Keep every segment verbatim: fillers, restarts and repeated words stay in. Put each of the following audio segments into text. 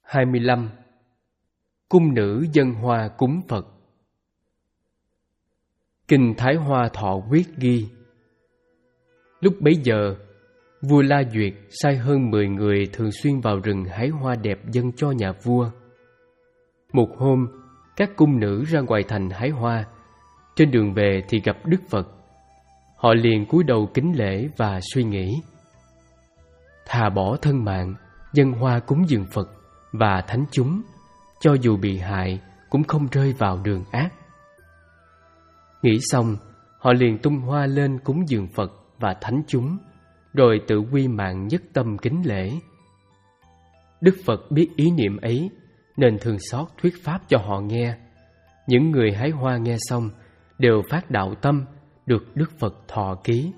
hai mươi lăm. Cung nữ dâng hoa cúng Phật. Kinh Thái Hoa Thọ Quyết ghi: lúc bấy giờ, vua La Duyệt sai hơn mười người thường xuyên vào rừng hái hoa đẹp dâng cho nhà vua. Một hôm, các cung nữ ra ngoài thành hái hoa. Trên đường về thì gặp Đức Phật. Họ liền cúi đầu kính lễ và suy nghĩ: thà bỏ thân mạng, dâng hoa cúng dường Phật và thánh chúng, cho dù bị hại cũng không rơi vào đường ác. Nghĩ xong, họ liền tung hoa lên cúng dường Phật và thánh chúng, rồi tự quy mạng nhất tâm kính lễ. Đức Phật biết ý niệm ấy nên thương xót thuyết pháp cho họ nghe. Những người hái hoa nghe xong đều phát đạo tâm, được Đức Phật thọ ký.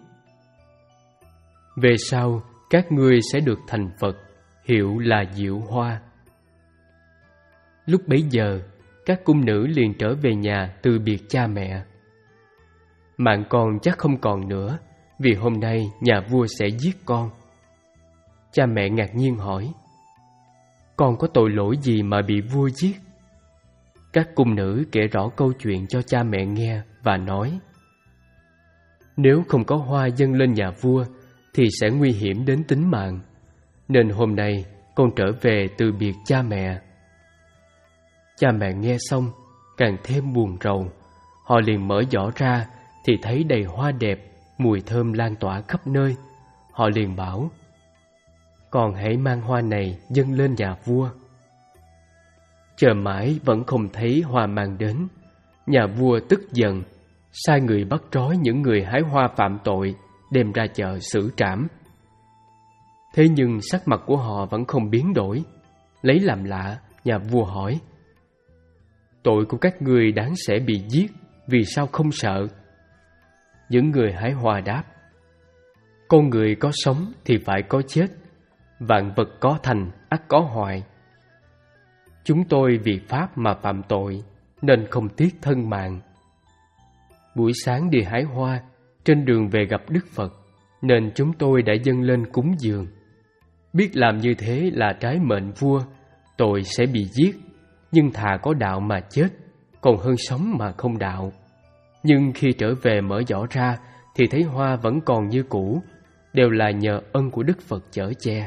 Về sau, các ngươi sẽ được thành Phật, hiệu là Diệu Hoa. Lúc bấy giờ, các cung nữ liền trở về nhà từ biệt cha mẹ. Mạng con chắc không còn nữa, vì hôm nay nhà vua sẽ giết con. Cha mẹ ngạc nhiên hỏi: con có tội lỗi gì mà bị vua giết? Các cung nữ kể rõ câu chuyện cho cha mẹ nghe và nói: nếu không có hoa dâng lên nhà vua thì sẽ nguy hiểm đến tính mạng, nên hôm nay con trở về từ biệt cha mẹ. Cha mẹ nghe xong càng thêm buồn rầu. Họ liền mở giỏ ra thì thấy đầy hoa đẹp, mùi thơm lan tỏa khắp nơi. Họ liền bảo: con hãy mang hoa này dâng lên nhà vua. Chờ mãi vẫn không thấy hoa mang đến. Nhà vua tức giận, sai người bắt trói những người hái hoa phạm tội, đem ra chợ xử trảm. Thế nhưng sắc mặt của họ vẫn không biến đổi. Lấy làm lạ, nhà vua hỏi: tội của các ngươi đáng sẽ bị giết, vì sao không sợ? Những người hái hoa đáp: con người có sống thì phải có chết, vạn vật có thành ắt có hoại. Chúng tôi vì pháp mà phạm tội, nên không tiếc thân mạng. Buổi sáng đi hái hoa, trên đường về gặp Đức Phật, nên chúng tôi đã dâng lên cúng dường. Biết làm như thế là trái mệnh vua, tội sẽ bị giết, nhưng thà có đạo mà chết, còn hơn sống mà không đạo. Nhưng khi trở về mở giỏ ra thì thấy hoa vẫn còn như cũ, đều là nhờ ân của Đức Phật chở che.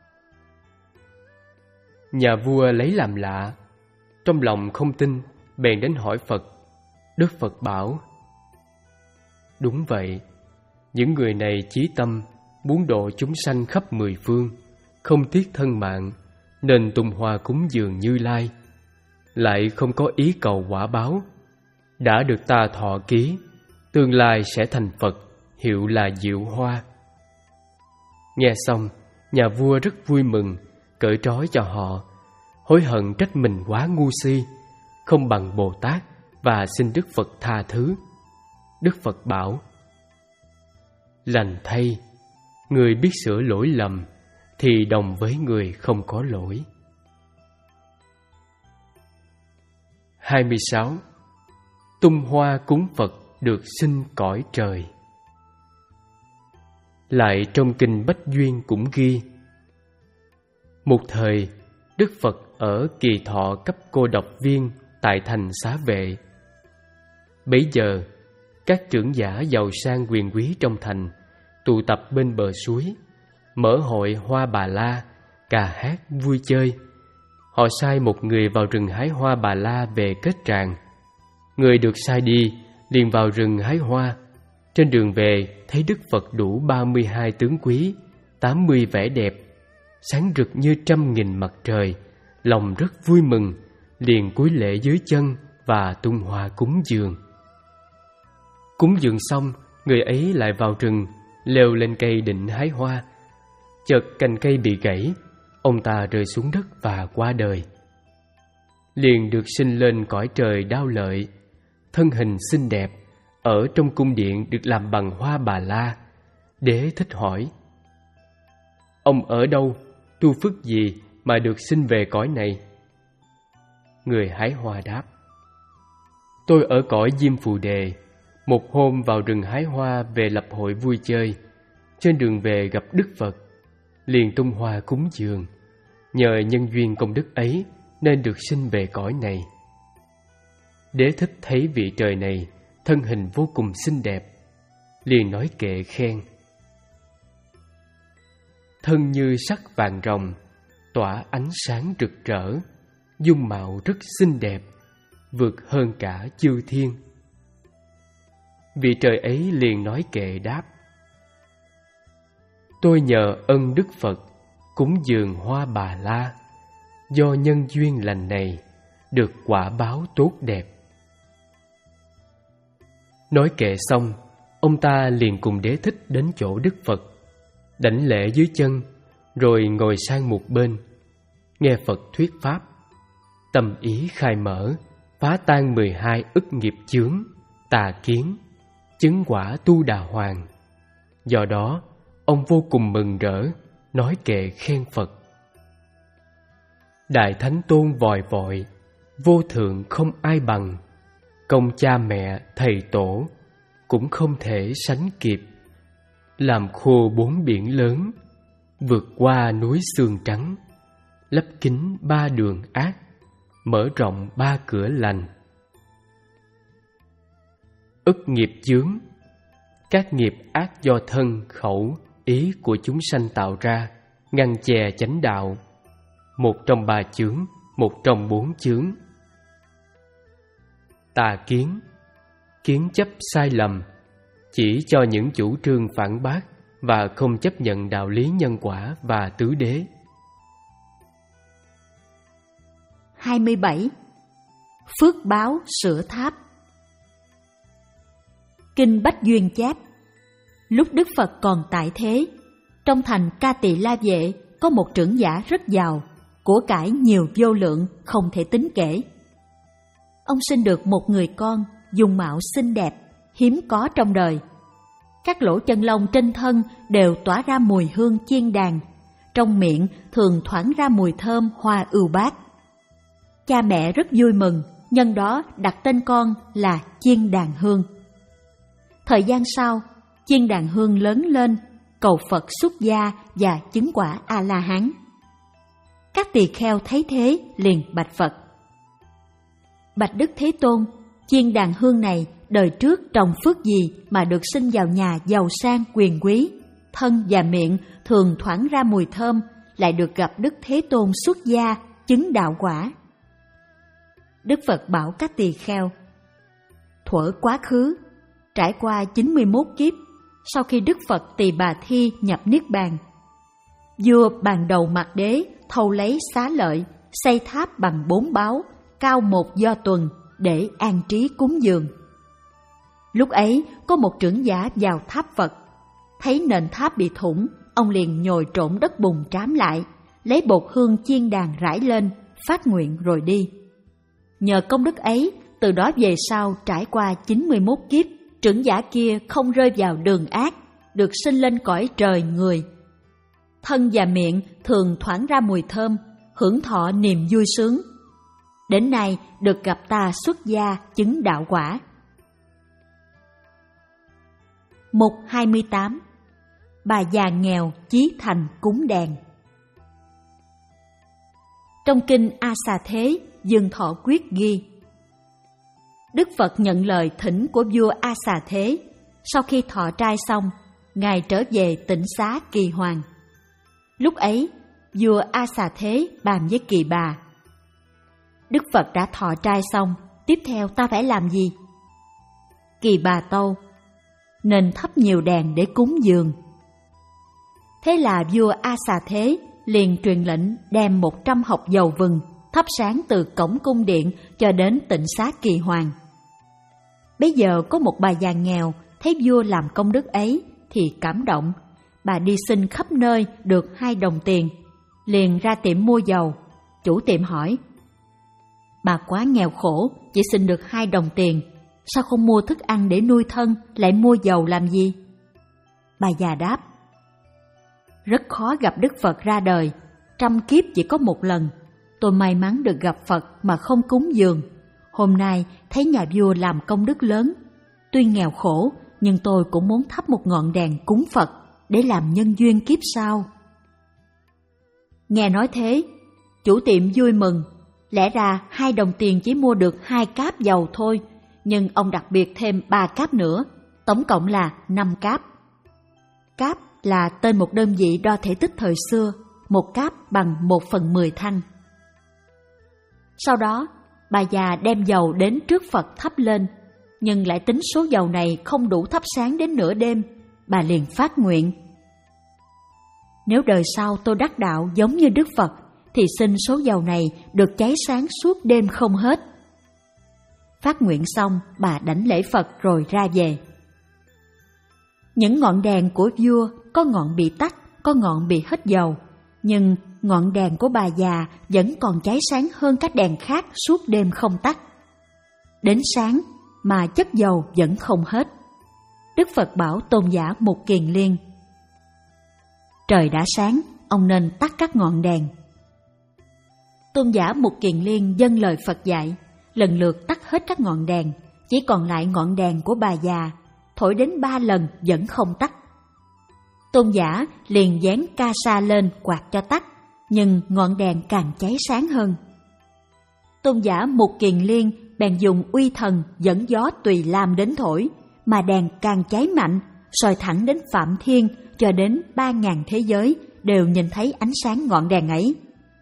Nhà vua lấy làm lạ, trong lòng không tin, bèn đến hỏi Phật. Đức Phật bảo: đúng vậy, những người này chí tâm muốn độ chúng sanh khắp mười phương, không tiếc thân mạng, nên tung hoa cúng dường Như Lai, lại không có ý cầu quả báo. Đã được ta thọ ký, tương lai sẽ thành Phật, hiệu là Diệu Hoa. Nghe xong, nhà vua rất vui mừng, cởi trói cho họ, hối hận trách mình quá ngu si, không bằng Bồ Tát, và xin Đức Phật tha thứ. Đức Phật bảo: lành thay, người biết sửa lỗi lầm thì đồng với người không có lỗi. hai mươi sáu. Tung hoa cúng Phật được sinh cõi trời. Lại trong kinh Bách Duyên cũng ghi: một thời, Đức Phật ở Kỳ Thọ cấp cô độc viên tại thành Xá Vệ. Bấy giờ, các trưởng giả giàu sang quyền quý trong thành tụ tập bên bờ suối, mở hội hoa bà la, ca hát vui chơi. Họ sai một người vào rừng hái hoa bà la về kết tràng. Người được sai đi liền vào rừng hái hoa. Trên đường về thấy Đức Phật đủ ba mươi hai tướng quý, tám mươi vẻ đẹp, sáng rực như trăm nghìn mặt trời. Lòng rất vui mừng, liền cúi lễ dưới chân và tung hoa cúng dường. Cúng dường xong, người ấy lại vào rừng, leo lên cây định hái hoa. Chợt cành cây bị gãy, ông ta rơi xuống đất và qua đời. Liền được sinh lên cõi trời Đao Lợi, thân hình xinh đẹp, ở trong cung điện được làm bằng hoa bà la. Đế thích hỏi: ông ở đâu, tu phước gì mà được sinh về cõi này? Người hái hoa đáp: tôi ở cõi Diêm Phù Đề. Một hôm vào rừng hái hoa về lập hội vui chơi. Trên đường về gặp Đức Phật, liền tung hoa cúng dường. nhờ nhân duyên công đức ấy nên được sinh về cõi này. Đế thích thấy vị trời này thân hình vô cùng xinh đẹp, liền nói kệ khen: thân như sắc vàng ròng, tỏa ánh sáng rực rỡ, dung mạo rất xinh đẹp, vượt hơn cả chư thiên. Vị trời ấy liền nói kệ đáp: tôi nhờ ân Đức Phật cúng dường hoa Bà La, do nhân duyên lành này được quả báo tốt đẹp. Nói kệ xong, ông ta liền cùng Đế thích đến chỗ Đức Phật, đảnh lễ dưới chân, rồi ngồi sang một bên, nghe Phật thuyết pháp. Tâm ý khai mở, phá tan mười hai ức nghiệp chướng, tà kiến, chứng quả Tu Đà Hoàng. Do đó, ông vô cùng mừng rỡ, nói kệ khen Phật: Đại Thánh Tôn vòi vội, vô thượng không ai bằng, công cha mẹ thầy tổ cũng không thể sánh kịp. Làm khô bốn biển lớn, vượt qua núi xương trắng, lấp kín ba đường ác, mở rộng ba cửa lành. Ức nghiệp chướng, các nghiệp ác do thân, khẩu, ý của chúng sanh tạo ra, ngăn chè chánh đạo. Một trong ba chướng, một trong bốn chướng. Tà kiến, kiến chấp sai lầm, chỉ cho những chủ trương phản bác và không chấp nhận đạo lý nhân quả và tứ đế. hai mươi bảy. Phước báo sửa tháp. Kinh Bách Duyên chép: lúc Đức Phật còn tại thế, trong thành Ca Tỳ La Vệ có một trưởng giả rất giàu, của cải nhiều vô lượng, không thể tính kể. Ông sinh được một người con, dung mạo xinh đẹp, hiếm có trong đời. Các lỗ chân lông trên thân đều tỏa ra mùi hương chiên đàn, trong miệng thường thoảng ra mùi thơm hoa ưu bát. Cha mẹ rất vui mừng, nhân đó đặt tên con là Chiên Đàn Hương. Thời gian sau, Chiên Đàn Hương lớn lên, cầu Phật xuất gia và chứng quả A-la-hán. Các tỳ kheo thấy thế liền bạch Phật: Bạch Đức Thế Tôn, Chiên Đàn Hương này đời trước trồng phước gì mà được sinh vào nhà giàu sang quyền quý, thân và miệng thường thoảng ra mùi thơm, lại được gặp Đức Thế Tôn xuất gia chứng đạo quả? Đức Phật bảo các tỳ kheo: thuở quá khứ, trải qua chín mươi mốt kiếp, sau khi Đức Phật Tỳ Bà Thi nhập Niết Bàn, vua Bàn Đầu Mạt Đế thâu lấy xá lợi, xây tháp bằng bốn báu, cao một do tuần để an trí cúng dường. Lúc ấy có một trưởng giả vào tháp Phật, thấy nền tháp bị thủng, ông liền nhồi trộn đất bùn trám lại, lấy bột hương chiên đàn rải lên, phát nguyện rồi đi. Nhờ công đức ấy, từ đó về sau trải qua chín mươi mốt kiếp, trưởng giả kia không rơi vào đường ác, được sinh lên cõi trời người. Thân và miệng thường thoảng ra mùi thơm, hưởng thọ niềm vui sướng. Đến nay được gặp ta xuất gia chứng đạo quả. Mục hai mươi tám. Bà già nghèo chí thành cúng đèn. Trong kinh A Xà Thế, Dương Thọ Quyết ghi: Đức Phật nhận lời thỉnh của vua A Xà Thế. Sau khi thọ trai xong, Ngài trở về Tịnh Xá Kỳ Hoàng. Lúc ấy, vua A Xà Thế bàn với Kỳ Bà: Đức Phật đã thọ trai xong, tiếp theo ta phải làm gì? Kỳ Bà tâu: nên thắp nhiều đèn để cúng dường. Thế là vua A Xà Thế liền truyền lệnh đem một trăm hộc dầu vừng thắp sáng từ cổng cung điện cho đến Tịnh Xá Kỳ Hoàng. Bấy giờ có một bà già nghèo thấy vua làm công đức ấy thì cảm động. Bà đi xin khắp nơi được hai đồng tiền, liền ra tiệm mua dầu. Chủ tiệm hỏi: bà quá nghèo khổ, chỉ xin được hai đồng tiền, sao không mua thức ăn để nuôi thân, lại mua dầu làm gì? Bà già đáp: rất khó gặp Đức Phật ra đời, trăm kiếp chỉ có một lần. Tôi may mắn được gặp Phật mà không cúng dường. Hôm nay thấy nhà vua làm công đức lớn, tuy nghèo khổ nhưng tôi cũng muốn thắp một ngọn đèn cúng Phật để làm nhân duyên kiếp sau. Nghe nói thế, Chủ tiệm vui mừng, lẽ ra hai đồng tiền chỉ mua được hai cáp dầu thôi, nhưng ông đặc biệt thêm ba cáp nữa, tổng cộng là năm cáp. Cáp là tên một đơn vị đo thể tích thời xưa, một cáp bằng một phần mười thăng. Sau đó, bà già đem dầu đến trước Phật thắp lên, nhưng lại tính số dầu này không đủ thắp sáng đến nửa đêm, bà liền phát nguyện: nếu đời sau tôi đắc đạo giống như Đức Phật, thì xin số dầu này được cháy sáng suốt đêm không hết. Phát nguyện xong, bà đảnh lễ Phật rồi ra về. Những ngọn đèn của vua có ngọn bị tắt, có ngọn bị hết dầu, nhưng ngọn đèn của bà già vẫn còn cháy sáng hơn các đèn khác suốt đêm không tắt. Đến sáng mà chất dầu vẫn không hết. Đức Phật bảo tôn giả Mục Kiền Liên: trời đã sáng, ông nên tắt các ngọn đèn. Tôn giả Mục Kiền Liên dâng lời Phật dạy, lần lượt tắt hết các ngọn đèn, chỉ còn lại ngọn đèn của bà già, thổi đến ba lần vẫn không tắt. Tôn giả liền dán ca sa lên quạt cho tắt, nhưng ngọn đèn càng cháy sáng hơn. Tôn giả Mục Kiền Liên bèn dùng uy thần dẫn gió Tùy Lam đến thổi, mà đèn càng cháy mạnh, soi thẳng đến Phạm Thiên, cho đến ba ngàn thế giới đều nhìn thấy ánh sáng ngọn đèn ấy.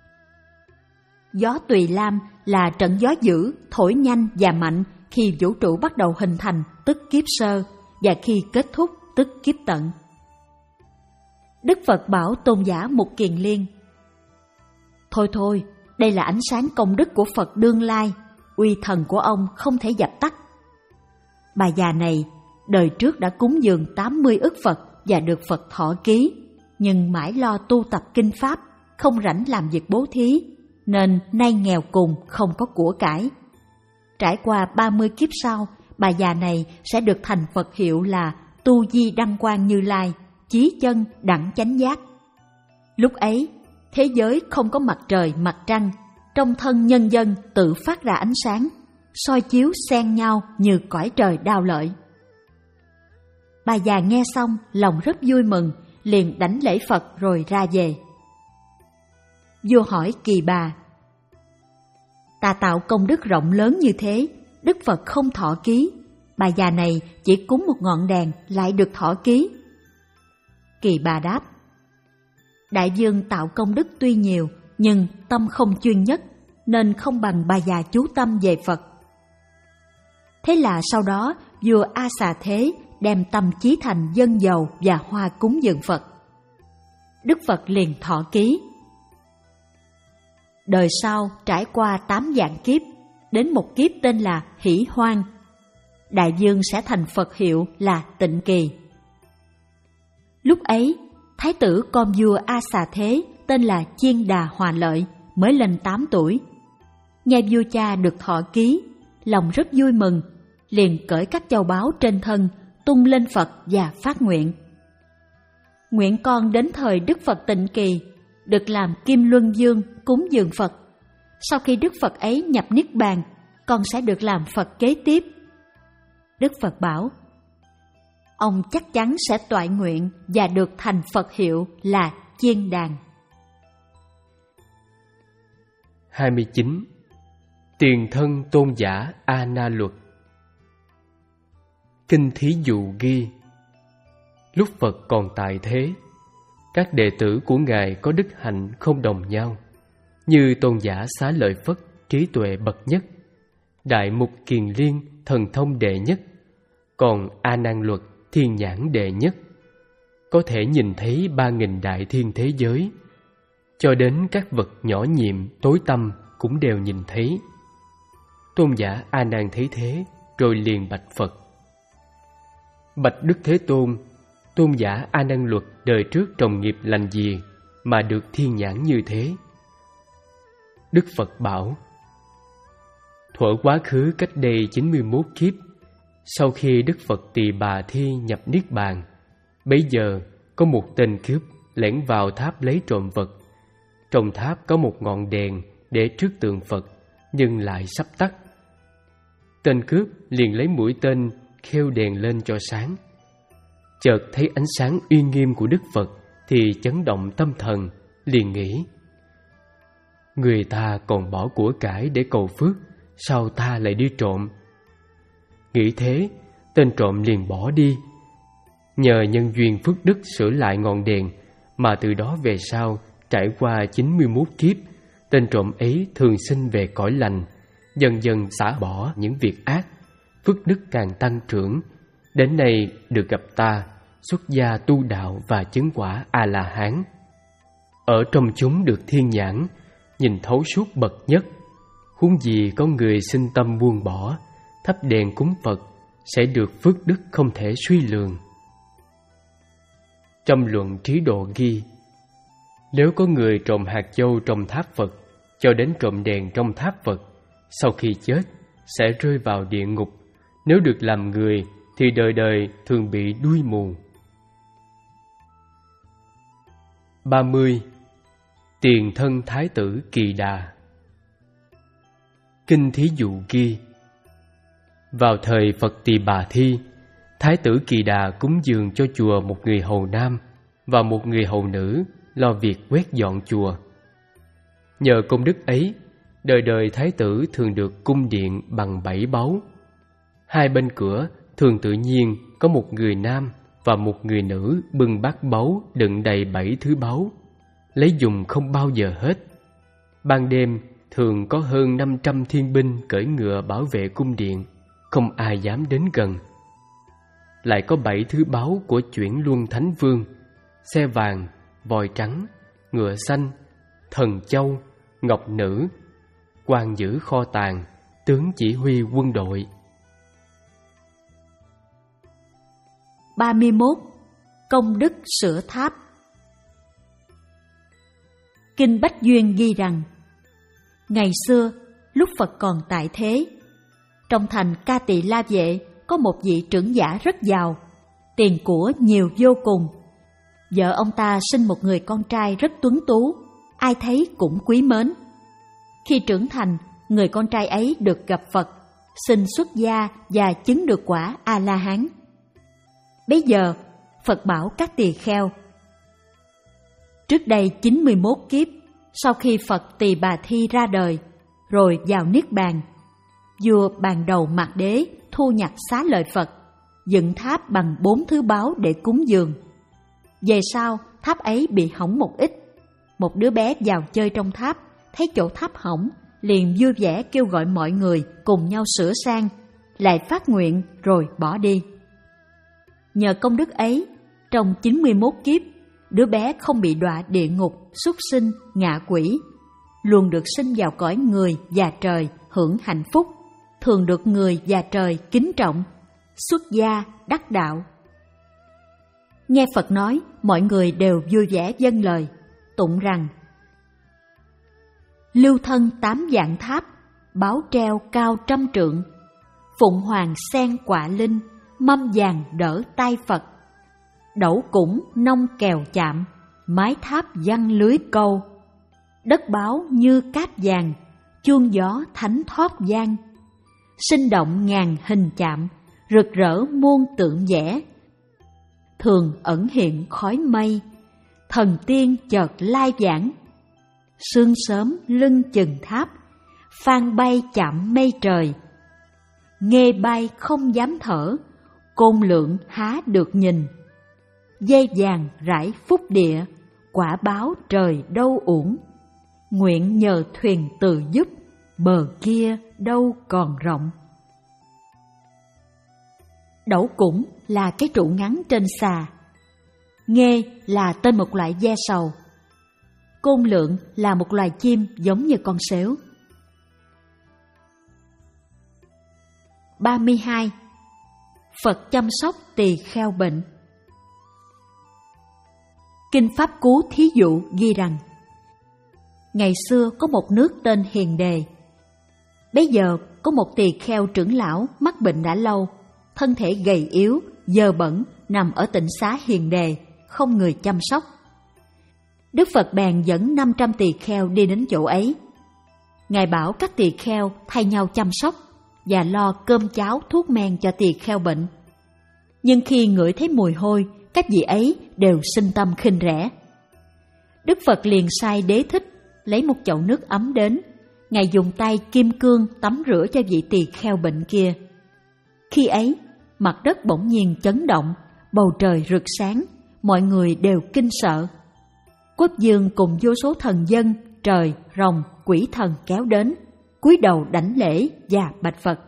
Gió Tùy Lam là trận gió dữ, thổi nhanh và mạnh khi vũ trụ bắt đầu hình thành, tức kiếp sơ, và khi kết thúc, tức kiếp tận. Đức Phật bảo tôn giả Mục Kiền Liên: thôi thôi, đây là ánh sáng công đức của Phật đương lai, uy thần của ông không thể dập tắt. Bà già này đời trước đã cúng dường tám mươi ức Phật và được Phật thọ ký, nhưng mãi lo tu tập kinh pháp, không rảnh làm việc bố thí, nên nay nghèo cùng không có của cải. Trải qua ba mươi kiếp sau, bà già này sẽ được thành Phật hiệu là Tu Di Đăng Quang Như Lai, chí chân đẳng chánh giác. Lúc ấy, thế giới không có mặt trời mặt trăng, trong thân nhân dân tự phát ra ánh sáng, soi chiếu xen nhau như cõi trời đao lợi. Bà già nghe xong lòng rất vui mừng, liền đảnh lễ Phật rồi ra về. Vua hỏi Kỳ Bà: ta tạo công đức rộng lớn như thế, Đức Phật không thọ ký, bà già này chỉ cúng một ngọn đèn lại được thọ ký. Kỳ Bà đáp: đại vương tạo công đức tuy nhiều, nhưng tâm không chuyên nhất, nên không bằng bà già chú tâm về Phật. Thế là sau đó vua A Xà Thế đem tâm chí thành dâng dầu và hoa cúng dường Phật. Đức Phật liền thọ ký. Đời sau trải qua tám vạn kiếp, đến một kiếp tên là Hỷ Hoang, đại vương sẽ thành Phật hiệu là Tịnh Kỳ. Lúc ấy, thái tử con vua A Xà Thế tên là Chiên Đà Hòa Lợi mới lên tám tuổi. Nghe vua cha được thọ ký, lòng rất vui mừng, liền cởi các châu báu trên thân, tung lên Phật và phát nguyện: nguyện con đến thời Đức Phật Tịnh Kỳ, được làm Kim Luân Dương cúng dường Phật. Sau khi Đức Phật ấy nhập Niết Bàn, con sẽ được làm Phật kế tiếp. Đức Phật bảo: ông chắc chắn sẽ toại nguyện và được thành Phật hiệu là Chiên Đàn. hai mươi chín. Tiền thân tôn giả A Na Luật. Kinh Thí Dụ ghi: lúc Phật còn tại thế, các đệ tử của Ngài có đức hạnh không đồng nhau, như tôn giả Xá Lợi Phất trí tuệ bậc nhất, Đại Mục Kiền Liên thần thông đệ nhất, còn A Nan Luật thiên nhãn đệ nhất, có thể nhìn thấy ba nghìn đại thiên thế giới, cho đến các vật nhỏ nhiệm tối tăm cũng đều nhìn thấy. Tôn giả A Nan thấy thế, rồi liền bạch Phật: bạch Đức Thế Tôn, tôn giả A Nan Luật đời trước trồng nghiệp lành gì mà được thiên nhãn như thế? Đức Phật bảo: thuở quá khứ cách đây chín mươi mốt kiếp, sau khi Đức Phật Tỳ Bà Thi nhập Niết Bàn, bấy giờ có một tên cướp lẻn vào tháp lấy trộm vật. Trong tháp có một ngọn đèn để trước tượng Phật, nhưng lại sắp tắt. Tên cướp liền lấy mũi tên khêu đèn lên cho sáng. Chợt thấy ánh sáng uy nghiêm của Đức Phật thì chấn động tâm thần, liền nghĩ: Người ta còn bỏ của cải để cầu phước, sao ta lại đi trộm? Nghĩ thế, tên trộm liền bỏ đi. Nhờ nhân duyên phước đức sửa lại ngọn đèn, mà từ đó về sau, trải qua chín mươi mốt kiếp, tên trộm ấy thường sinh về cõi lành, dần dần xả bỏ những việc ác, phước đức càng tăng trưởng. Đến nay được gặp ta, xuất gia tu đạo và chứng quả A-la-hán. Ở trong chúng được thiên nhãn, nhìn thấu suốt bậc nhất. Huống gì có người sinh tâm buông bỏ, thắp đèn cúng Phật, sẽ được phước đức không thể suy lường. Trong luận Trí Độ ghi, nếu có người trộm hạt châu trong tháp Phật, cho đến trộm đèn trong tháp Phật, sau khi chết sẽ rơi vào địa ngục. Nếu được làm người thì đời đời thường bị đuôi mù. ba mươi. Tiền thân Thái tử Kỳ Đà. Kinh Thí Dụ ghi, vào thời Phật Tỳ Bà Thi, Thái tử Kỳ Đà cúng dường cho chùa một người hầu nam và một người hầu nữ lo việc quét dọn chùa. Nhờ công đức ấy, đời đời Thái tử thường được cung điện bằng bảy báu. Hai bên cửa thường tự nhiên có một người nam và một người nữ bưng bát báu đựng đầy bảy thứ báu, lấy dùng không bao giờ hết. Ban đêm thường có hơn năm trăm thiên binh cưỡi ngựa bảo vệ cung điện, không ai dám đến gần. Lại có bảy thứ báu của Chuyển Luân Thánh Vương: xe vàng, voi trắng, ngựa xanh, thần châu, ngọc nữ, quan giữ kho tàng, tướng chỉ huy quân đội. ba mươi mốt. Công đức sửa tháp. Kinh Bách Duyên ghi rằng, ngày xưa lúc Phật còn tại thế, trong thành Ca Tỳ La Vệ có một vị trưởng giả rất giàu, tiền của nhiều vô cùng. Vợ ông ta sinh một người con trai rất tuấn tú, ai thấy cũng quý mến. Khi trưởng thành, người con trai ấy được gặp Phật, xin xuất gia và chứng được quả A-la-hán. Bấy giờ Phật bảo các tỳ kheo, trước đây chín mươi mốt kiếp, sau khi Phật Tỳ Bà Thi ra đời rồi vào niết bàn, vua Bàn Đầu Mạt Đế thu nhặt xá lợi Phật, dựng tháp bằng bốn thứ báu để cúng dường. Về sau tháp ấy bị hỏng một ít. Một đứa bé vào chơi trong tháp, thấy chỗ tháp hỏng, liền vui vẻ kêu gọi mọi người cùng nhau sửa sang, lại phát nguyện rồi bỏ đi. Nhờ công đức ấy, trong chín mươi mốt kiếp, đứa bé không bị đọa địa ngục, súc sinh, ngạ quỷ, luôn được sinh vào cõi người và trời hưởng hạnh phúc, thường được người và trời kính trọng, xuất gia đắc đạo. Nghe Phật nói, mọi người đều vui vẻ vâng lời, tụng rằng: lưu thân tám vạn tháp, báo treo cao trăm trượng, phụng hoàng sen quạ linh, mâm vàng đỡ tay Phật, đẩu cũng nông kèo chạm, mái tháp văng lưới câu, đất báo như cát vàng, chuông gió thánh thoát vang, sinh động ngàn hình chạm, rực rỡ muôn tượng vẽ, thường ẩn hiện khói mây, thần tiên chợt lai vãng, sương sớm lưng chừng tháp, phan bay chạm mây trời, nghe bay không dám thở, côn lượng há được nhìn, dây vàng rải phúc địa, quả báo trời đâu uổng, nguyện nhờ thuyền từ giúp, bờ kia đâu còn rộng. Đẩu cũng là cái trụ ngắn trên xà, nghê là tên một loại ve sầu, côn lượng là một loài chim giống như con sếu. ba mươi hai. Phật chăm sóc tỳ kheo bệnh. Kinh Pháp Cú Thí Dụ ghi rằng, ngày xưa có một nước tên Hiền Đề. Bấy giờ có một tỳ kheo trưởng lão mắc bệnh đã lâu, thân thể gầy yếu, dơ bẩn, nằm ở tịnh xá Hiền Đề, không người chăm sóc. Đức Phật bèn dẫn năm trăm tỳ kheo đi đến chỗ ấy. Ngài bảo các tỳ kheo thay nhau chăm sóc và lo cơm cháo thuốc men cho tỳ kheo bệnh. Nhưng khi ngửi thấy mùi hôi, các vị ấy đều sinh tâm khinh rẻ. Đức Phật liền sai Đế Thích lấy một chậu nước ấm đến. Ngài dùng tay kim cương tắm rửa cho vị tỳ kheo bệnh kia. Khi ấy, mặt đất bỗng nhiên chấn động, bầu trời rực sáng, mọi người đều kinh sợ. Quốc vương cùng vô số thần dân, trời, rồng, quỷ thần kéo đến, cúi đầu đảnh lễ và bạch Phật.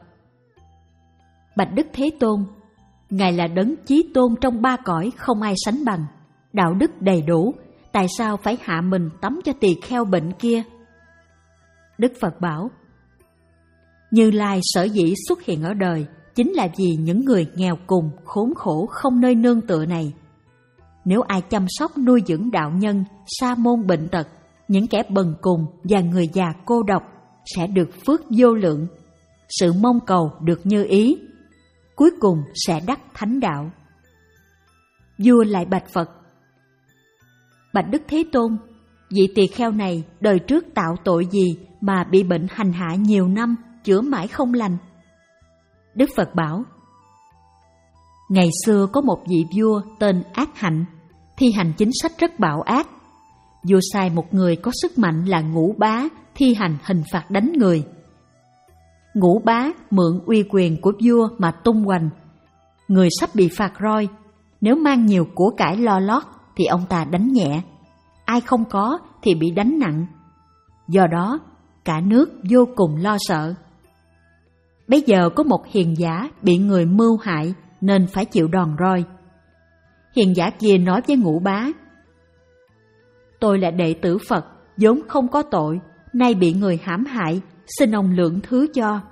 Bạch Đức Thế Tôn, Ngài là đấng chí tôn trong ba cõi không ai sánh bằng, đạo đức đầy đủ, tại sao phải hạ mình tắm cho tỳ kheo bệnh kia? Đức Phật bảo, Như Lai sở dĩ xuất hiện ở đời chính là vì những người nghèo cùng, khốn khổ không nơi nương tựa này. Nếu ai chăm sóc nuôi dưỡng đạo nhân, sa môn bệnh tật, những kẻ bần cùng và người già cô độc sẽ được phước vô lượng, sự mong cầu được như ý, cuối cùng sẽ đắc thánh đạo. Vua lại bạch Phật, Bạch Đức Thế Tôn, vị tỳ kheo này đời trước tạo tội gì mà bị bệnh hành hạ nhiều năm, chữa mãi không lành? Đức Phật bảo, ngày xưa có một vị vua tên Ác Hạnh, thi hành chính sách rất bạo ác. Vua sai một người có sức mạnh là Ngũ Bá thi hành hình phạt đánh người. Ngũ Bá mượn uy quyền của vua mà tung hoành. Người sắp bị phạt roi, nếu mang nhiều của cải lo lót thì ông ta đánh nhẹ, ai không có thì bị đánh nặng. Do đó, cả nước vô cùng lo sợ. Bây giờ có một hiền giả bị người mưu hại nên phải chịu đòn roi. Hiền giả kia nói với Ngũ Bá, tôi là đệ tử Phật, vốn không có tội, nay bị người hãm hại, xin ông lượng thứ cho.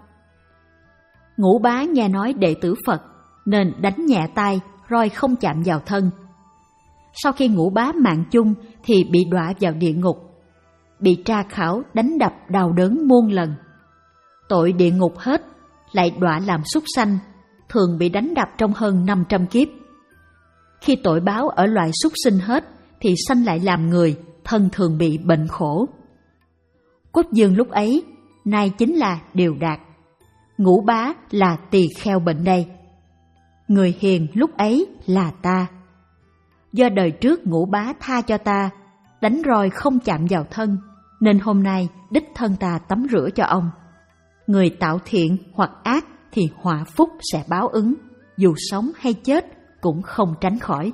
Ngũ Bá nghe nói đệ tử Phật nên đánh nhẹ tay, roi không chạm vào thân. Sau khi Ngũ Bá mạng chung thì bị đọa vào địa ngục, bị tra khảo đánh đập đau đớn muôn lần. Tội địa ngục hết, lại đọa làm súc sanh, thường bị đánh đập trong hơn năm trăm kiếp. Khi tội báo ở loài súc sinh hết thì sanh lại làm người, thân thường bị bệnh khổ. Quốc vương lúc ấy, nay chính là Điều Đạt, Ngũ Bá là tỳ kheo bệnh đây. Người hiền lúc ấy là ta. Do đời trước Ngũ Bá tha cho ta, đánh roi không chạm vào thân, nên hôm nay đích thân ta tắm rửa cho ông. Người tạo thiện hoặc ác thì họa phúc sẽ báo ứng, dù sống hay chết cũng không tránh khỏi.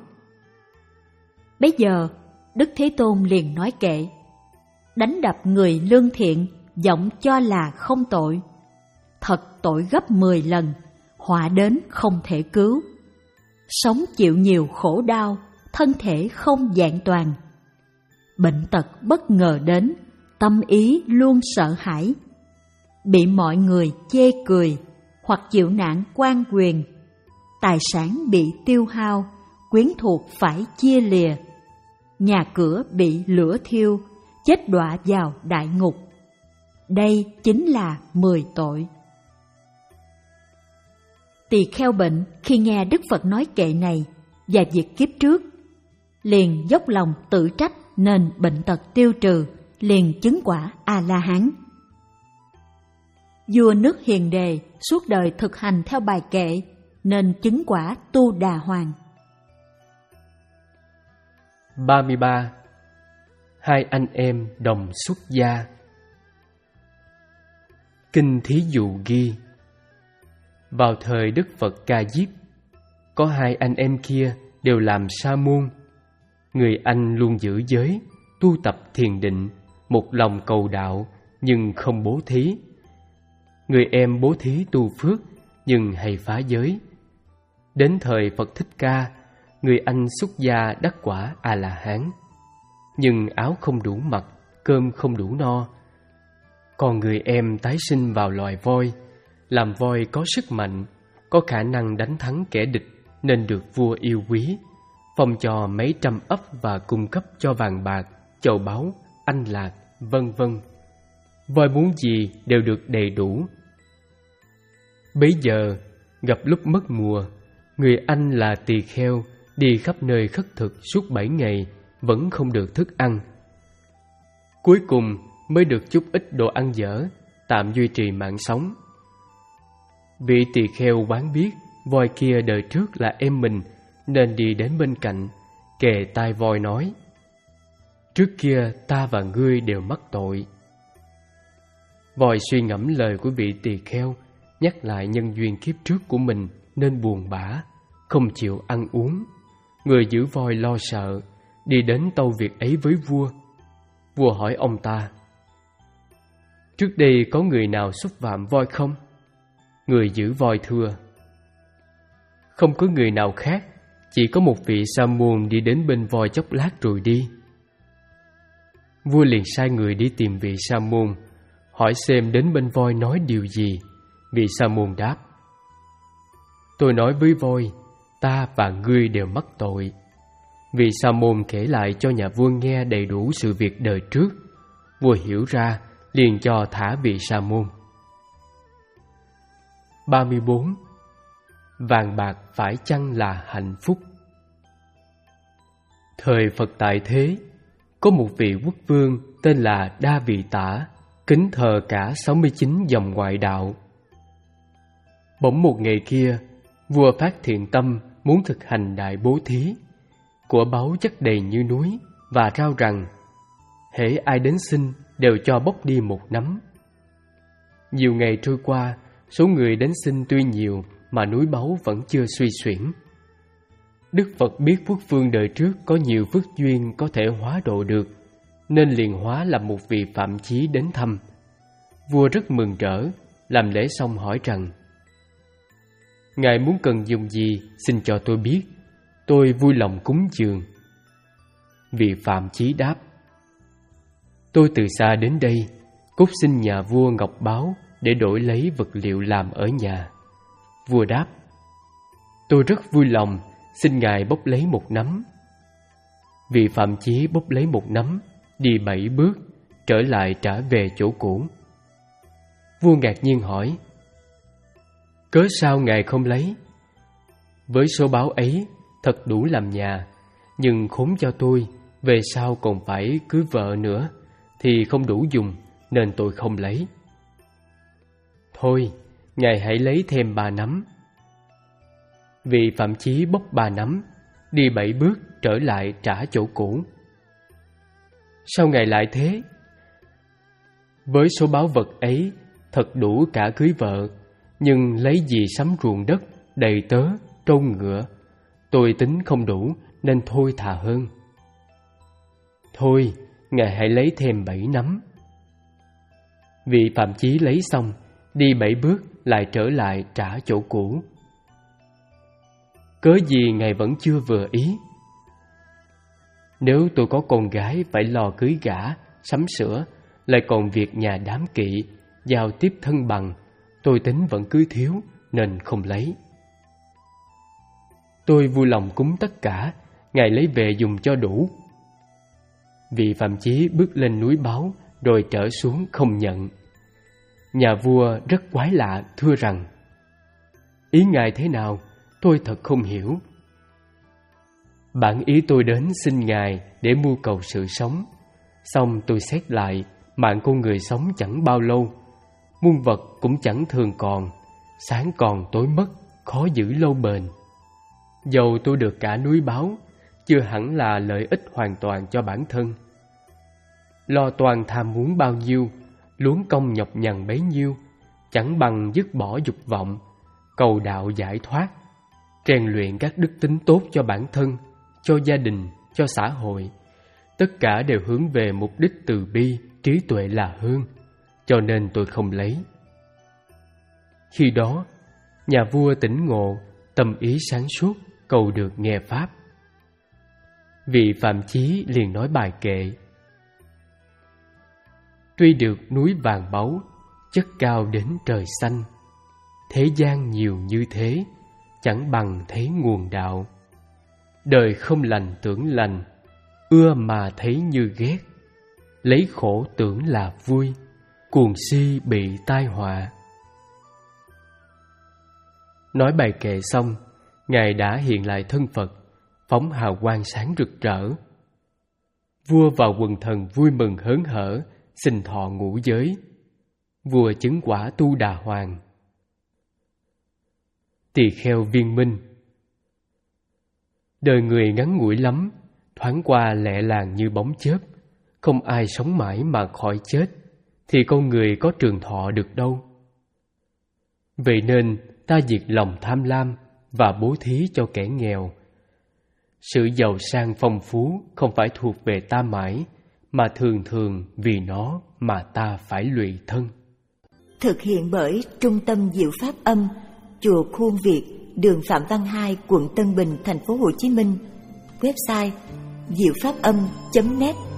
Bấy giờ, Đức Thế Tôn liền nói kệ, đánh đập người lương thiện, vọng cho là không tội. Thật tội gấp mười lần, họa đến không thể cứu. Sống chịu nhiều khổ đau, thân thể không vẹn toàn. Bệnh tật bất ngờ đến, tâm ý luôn sợ hãi. Bị mọi người chê cười, hoặc chịu nạn quan quyền. Tài sản bị tiêu hao, quyến thuộc phải chia lìa. Nhà cửa bị lửa thiêu, chết đọa vào đại ngục. Đây chính là mười tội. Tỳ kheo bệnh khi nghe Đức Phật nói kệ này và việc kiếp trước, liền dốc lòng tự trách nên bệnh tật tiêu trừ, liền chứng quả A-la-hán. Vua nước Hiền Đề suốt đời thực hành theo bài kệ nên chứng quả Tu Đà Hoàng. ba mươi ba. Hai anh em đồng xuất gia. Kinh thí dụ ghi, vào thời Đức Phật Ca Diếp, có hai anh em kia đều làm sa môn. Người anh luôn giữ giới, tu tập thiền định, một lòng cầu đạo nhưng không bố thí. Người em bố thí tu phước nhưng hay phá giới. Đến thời Phật Thích Ca, người anh xuất gia đắc quả A-la-hán. Nhưng áo không đủ mặc, cơm không đủ no. Còn người em tái sinh vào loài voi, làm voi có sức mạnh, có khả năng đánh thắng kẻ địch nên được vua yêu quý, phong cho mấy trăm ấp và cung cấp cho vàng bạc, châu báu, anh lạc, vân vân. Voi muốn gì đều được đầy đủ. Bấy giờ, gặp lúc mất mùa, người anh là tỳ kheo đi khắp nơi khất thực suốt bảy ngày vẫn không được thức ăn. Cuối cùng mới được chút ít đồ ăn dở, tạm duy trì mạng sống. Vị tỳ kheo quán biết voi kia đời trước là em mình nên đi đến bên cạnh, kề tai voi nói: trước kia ta và ngươi đều mắc tội. Voi suy ngẫm lời của vị tỳ kheo, nhắc lại nhân duyên kiếp trước của mình nên buồn bã, không chịu ăn uống. Người giữ voi lo sợ, đi đến tâu việc ấy với vua. Vua hỏi ông ta: trước đây có người nào xúc phạm voi không? Người giữ voi thưa: không có người nào khác, chỉ có một vị sa môn đi đến bên voi chốc lát rồi đi. Vua liền sai người đi tìm vị sa môn, hỏi xem đến bên voi nói điều gì. Vị sa môn đáp: tôi nói với voi, ta và ngươi đều mắc tội. Vị sa môn kể lại cho nhà vua nghe đầy đủ sự việc đời trước. Vua hiểu ra, liền cho thả vị sa môn. ba mươi bốn. Vàng bạc phải chăng là hạnh phúc? Thời Phật tại thế, có một vị quốc vương tên là Đa Vị Tả, kính thờ cả sáu mươi chín dòng ngoại đạo. Bỗng một ngày kia, vua phát thiện tâm muốn thực hành đại bố thí. Của báu chất đầy như núi, và rao rằng hễ ai đến xin đều cho bốc đi một nắm. Nhiều ngày trôi qua, số người đến xin tuy nhiều mà núi báu vẫn chưa suy xuyển. Đức Phật biết quốc vương đời trước có nhiều phước duyên có thể hóa độ được, nên liền hóa làm một vị phạm chí đến thăm. Vua rất mừng rỡ, làm lễ xong hỏi rằng: ngài muốn cần dùng gì, xin cho tôi biết, tôi vui lòng cúng dường. Vị phạm chí đáp: tôi từ xa đến đây, cốt xin nhà vua ngọc báu để đổi lấy vật liệu làm ở nhà. Vua đáp: tôi rất vui lòng, xin ngài bốc lấy một nắm. Vị phạm chí bốc lấy một nắm, đi bảy bước, trở lại trả về chỗ cũ. Vua ngạc nhiên hỏi: cớ sao ngài không lấy? Với số báu ấy thật đủ làm nhà, nhưng khốn cho tôi, về sau còn phải cưới vợ nữa, thì không đủ dùng, nên tôi không lấy. Thôi, ngài hãy lấy thêm ba nắm. Vị phạm chí bốc ba nắm, đi bảy bước trở lại trả chỗ cũ. Sao ngài lại thế? Với số báu vật ấy thật đủ cả cưới vợ, nhưng lấy gì sắm ruộng đất, đầy tớ, trâu ngựa, tôi tính không đủ nên thôi thà hơn. Thôi, ngài hãy lấy thêm bảy nắm. Vị phạm chí lấy xong, đi bảy bước lại trở lại trả chỗ cũ. Cớ gì ngài vẫn chưa vừa ý? Nếu tôi có con gái phải lo cưới gả, sắm sửa, lại còn việc nhà đám kỵ, giao tiếp thân bằng, tôi tính vẫn cứ thiếu nên không lấy. Tôi vui lòng cúng tất cả, ngài lấy về dùng cho đủ. Vị phạm chí bước lên núi báu rồi trở xuống không nhận. Nhà vua rất quái lạ, thưa rằng: ý ngài thế nào, tôi thật không hiểu. Bản ý tôi đến xin ngài để mưu cầu sự sống, xong tôi xét lại, mạng con người sống chẳng bao lâu, muôn vật cũng chẳng thường còn, sáng còn tối mất, khó giữ lâu bền. Dầu tôi được cả núi báu, chưa hẳn là lợi ích hoàn toàn cho bản thân. Lo toan tham muốn bao nhiêu, luống công nhọc nhằn bấy nhiêu, chẳng bằng dứt bỏ dục vọng, cầu đạo giải thoát, rèn luyện các đức tính tốt cho bản thân, cho gia đình, cho xã hội. Tất cả đều hướng về mục đích từ bi, trí tuệ là hơn, cho nên tôi không lấy. Khi đó, nhà vua tỉnh ngộ, tâm ý sáng suốt, cầu được nghe pháp. Vị phạm chí liền nói bài kệ: tuy được núi vàng báu, chất cao đến trời xanh, thế gian nhiều như thế, chẳng bằng thấy nguồn đạo. Đời không lành tưởng lành, ưa mà thấy như ghét, lấy khổ tưởng là vui, cuồng si bị tai họa. Nói bài kệ xong, ngài đã hiện lại thân Phật, phóng hào quang sáng rực rỡ. Vua và quần thần vui mừng hớn hở, xin thọ ngũ giới. Vua chứng quả Tu Đà Hoàng. Tỳ kheo Viên Minh: đời người ngắn ngủi lắm, thoáng qua lẹ làng như bóng chớp, Không ai sống mãi mà khỏi chết, thì con người có trường thọ được đâu. Vậy nên ta diệt lòng tham lam và bố thí cho kẻ nghèo. Sự giàu sang phong phú không phải thuộc về ta mãi, mà thường thường vì nó mà ta phải lụy thân. Thực hiện bởi Trung tâm Diệu Pháp Âm, Chùa Khuôn Việt, đường Phạm Văn Hai, quận Tân Bình, thành phố Hồ Chí Minh. Website diệu pháp âm chấm net.